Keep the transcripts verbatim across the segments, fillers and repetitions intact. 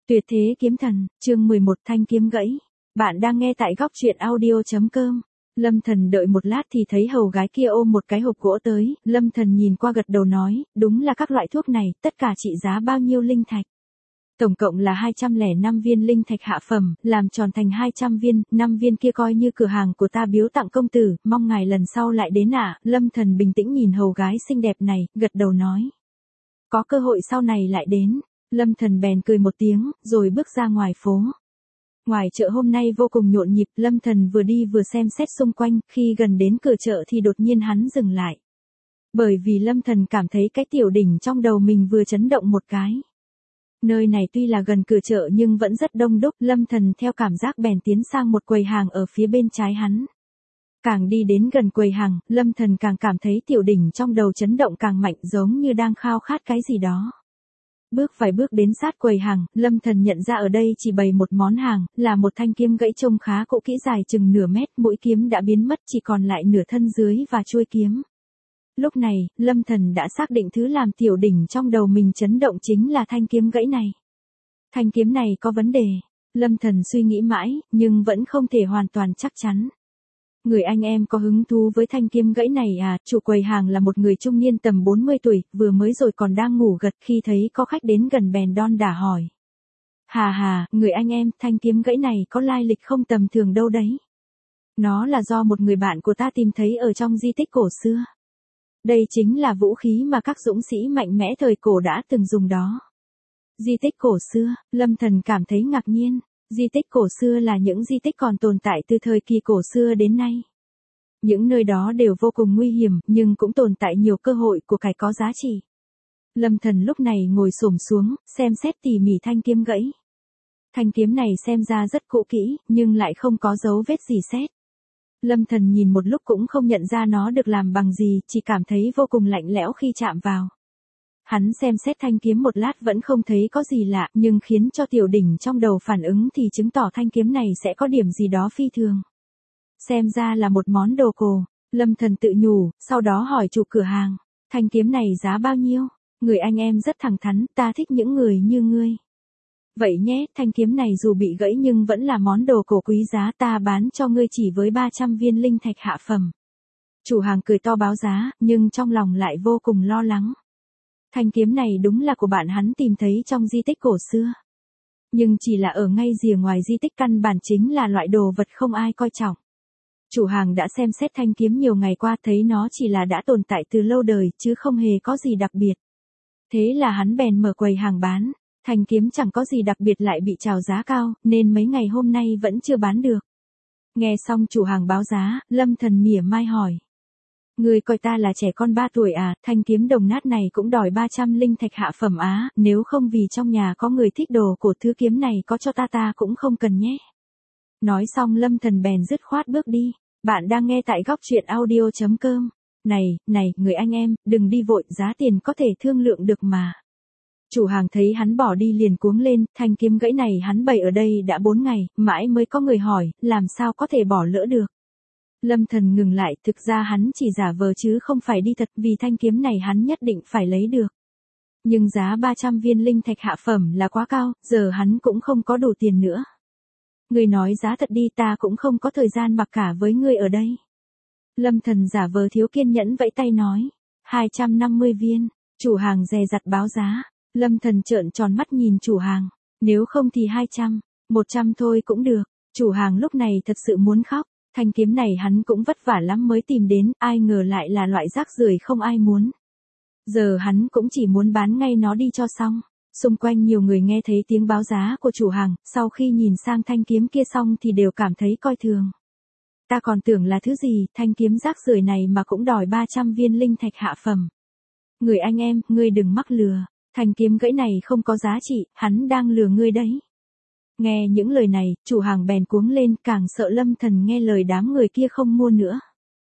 Tuyệt thế kiếm thần, chương mười một thanh kiếm gãy. Bạn đang nghe tại góc truyện audio chấm com. Lâm Thần đợi một lát thì thấy hầu gái kia ôm một cái hộp gỗ tới, Lâm Thần nhìn qua gật đầu nói, đúng là các loại thuốc này, tất cả trị giá bao nhiêu linh thạch. Tổng cộng là hai trăm lẻ năm viên linh thạch hạ phẩm, làm tròn thành hai trăm viên, năm viên kia coi như cửa hàng của ta biếu tặng công tử, mong ngài lần sau lại đến ạ. À. Lâm Thần bình tĩnh nhìn hầu gái xinh đẹp này, gật đầu nói. Có cơ hội sau này lại đến. Lâm Thần bèn cười một tiếng, rồi bước ra ngoài phố. Ngoài chợ hôm nay vô cùng nhộn nhịp, Lâm Thần vừa đi vừa xem xét xung quanh, khi gần đến cửa chợ thì đột nhiên hắn dừng lại. Bởi vì Lâm Thần cảm thấy cái tiểu đỉnh trong đầu mình vừa chấn động một cái. Nơi này tuy là gần cửa chợ nhưng vẫn rất đông đúc, Lâm Thần theo cảm giác bèn tiến sang một quầy hàng ở phía bên trái hắn. Càng đi đến gần quầy hàng, Lâm Thần càng cảm thấy tiểu đỉnh trong đầu chấn động càng mạnh, giống như đang khao khát cái gì đó. Bước vài bước đến sát quầy hàng, Lâm Thần nhận ra ở đây chỉ bày một món hàng, là một thanh kiếm gãy trông khá cũ kỹ dài chừng nửa mét, mũi kiếm đã biến mất chỉ còn lại nửa thân dưới và chuôi kiếm. Lúc này, Lâm Thần đã xác định thứ làm tiểu đỉnh trong đầu mình chấn động chính là thanh kiếm gãy này. Thanh kiếm này có vấn đề. Lâm Thần suy nghĩ mãi, nhưng vẫn không thể hoàn toàn chắc chắn. Người anh em có hứng thú với thanh kiếm gãy này à? Chủ quầy hàng là một người trung niên tầm bốn mươi tuổi, vừa mới rồi còn đang ngủ gật, khi thấy có khách đến gần bèn đon đả hỏi. Hà hà, người anh em, thanh kiếm gãy này có lai lịch không tầm thường đâu đấy. Nó là do một người bạn của ta tìm thấy ở trong di tích cổ xưa. Đây chính là vũ khí mà các dũng sĩ mạnh mẽ thời cổ đã từng dùng đó. Di tích cổ xưa, Lâm Thần cảm thấy ngạc nhiên. Di tích cổ xưa là những di tích còn tồn tại từ thời kỳ cổ xưa đến nay. Những nơi đó đều vô cùng nguy hiểm, nhưng cũng tồn tại nhiều cơ hội của cải có giá trị. Lâm Thần lúc này ngồi xổm xuống, xem xét tỉ mỉ thanh kiếm gãy. Thanh kiếm này xem ra rất cũ kỹ, nhưng lại không có dấu vết gì sét. Lâm Thần nhìn một lúc cũng không nhận ra nó được làm bằng gì, chỉ cảm thấy vô cùng lạnh lẽo khi chạm vào. Hắn xem xét thanh kiếm một lát vẫn không thấy có gì lạ, nhưng khiến cho tiểu đỉnh trong đầu phản ứng thì chứng tỏ thanh kiếm này sẽ có điểm gì đó phi thường. Xem ra là một món đồ cổ, Lâm Thần tự nhủ, sau đó hỏi chủ cửa hàng, thanh kiếm này giá bao nhiêu? Người anh em rất thẳng thắn, ta thích những người như ngươi. Vậy nhé, thanh kiếm này dù bị gãy nhưng vẫn là món đồ cổ quý giá, ta bán cho ngươi chỉ với ba trăm viên linh thạch hạ phẩm. Chủ hàng cười to báo giá, nhưng trong lòng lại vô cùng lo lắng. Thanh kiếm này đúng là của bạn hắn tìm thấy trong di tích cổ xưa. Nhưng chỉ là ở ngay rìa ngoài di tích, căn bản chính là loại đồ vật không ai coi trọng. Chủ hàng đã xem xét thanh kiếm nhiều ngày qua, thấy nó chỉ là đã tồn tại từ lâu đời chứ không hề có gì đặc biệt. Thế là hắn bèn mở quầy hàng bán. Thanh kiếm chẳng có gì đặc biệt lại bị chào giá cao, nên mấy ngày hôm nay vẫn chưa bán được. Nghe xong chủ hàng báo giá, Lâm Thần mỉa mai hỏi. Ngươi coi ta là trẻ con ba tuổi à? Thanh kiếm đồng nát này cũng đòi ba trăm linh thạch hạ phẩm á, nếu không vì trong nhà có người thích đồ cổ, thứ kiếm này có cho ta ta cũng không cần nhé. Nói xong Lâm Thần bèn dứt khoát bước đi. Bạn đang nghe tại góc truyện audio chấm com. Này, này, người anh em, đừng đi vội, giá tiền có thể thương lượng được mà. Chủ hàng thấy hắn bỏ đi liền cuống lên, thanh kiếm gãy này hắn bày ở đây đã bốn ngày, mãi mới có người hỏi, làm sao có thể bỏ lỡ được. Lâm Thần ngừng lại, thực ra hắn chỉ giả vờ chứ không phải đi thật, vì thanh kiếm này hắn nhất định phải lấy được. Nhưng giá ba trăm viên linh thạch hạ phẩm là quá cao, giờ hắn cũng không có đủ tiền nữa. Ngươi nói giá thật đi, ta cũng không có thời gian mặc cả với ngươi ở đây. Lâm Thần giả vờ thiếu kiên nhẫn vẫy tay nói, hai trăm năm mươi viên, chủ hàng dè dặt báo giá. Lâm Thần trợn tròn mắt nhìn chủ hàng, nếu không thì hai trăm, một trăm thôi cũng được. Chủ hàng lúc này thật sự muốn khóc, thanh kiếm này hắn cũng vất vả lắm mới tìm đến, ai ngờ lại là loại rác rưởi không ai muốn. Giờ hắn cũng chỉ muốn bán ngay nó đi cho xong. Xung quanh nhiều người nghe thấy tiếng báo giá của chủ hàng, sau khi nhìn sang thanh kiếm kia xong thì đều cảm thấy coi thường. Ta còn tưởng là thứ gì, thanh kiếm rác rưởi này mà cũng đòi ba trăm viên linh thạch hạ phẩm. Người anh em, ngươi đừng mắc lừa. Thanh kiếm gãy này không có giá trị, hắn đang lừa ngươi đấy. Nghe những lời này, chủ hàng bèn cuống lên, càng sợ Lâm Thần nghe lời đám người kia không mua nữa.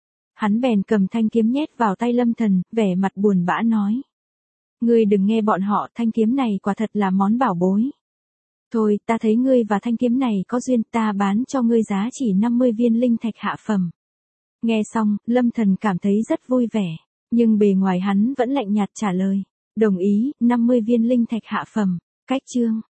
Hắn bèn cầm thanh kiếm nhét vào tay Lâm Thần, vẻ mặt buồn bã nói. Ngươi đừng nghe bọn họ, thanh kiếm này quả thật là món bảo bối. Thôi, ta thấy ngươi và thanh kiếm này có duyên, ta bán cho ngươi giá chỉ năm mươi viên linh thạch hạ phẩm. Nghe xong, Lâm Thần cảm thấy rất vui vẻ, nhưng bề ngoài hắn vẫn lạnh nhạt trả lời. Đồng ý, năm mươi viên linh thạch hạ phẩm. Cách chương.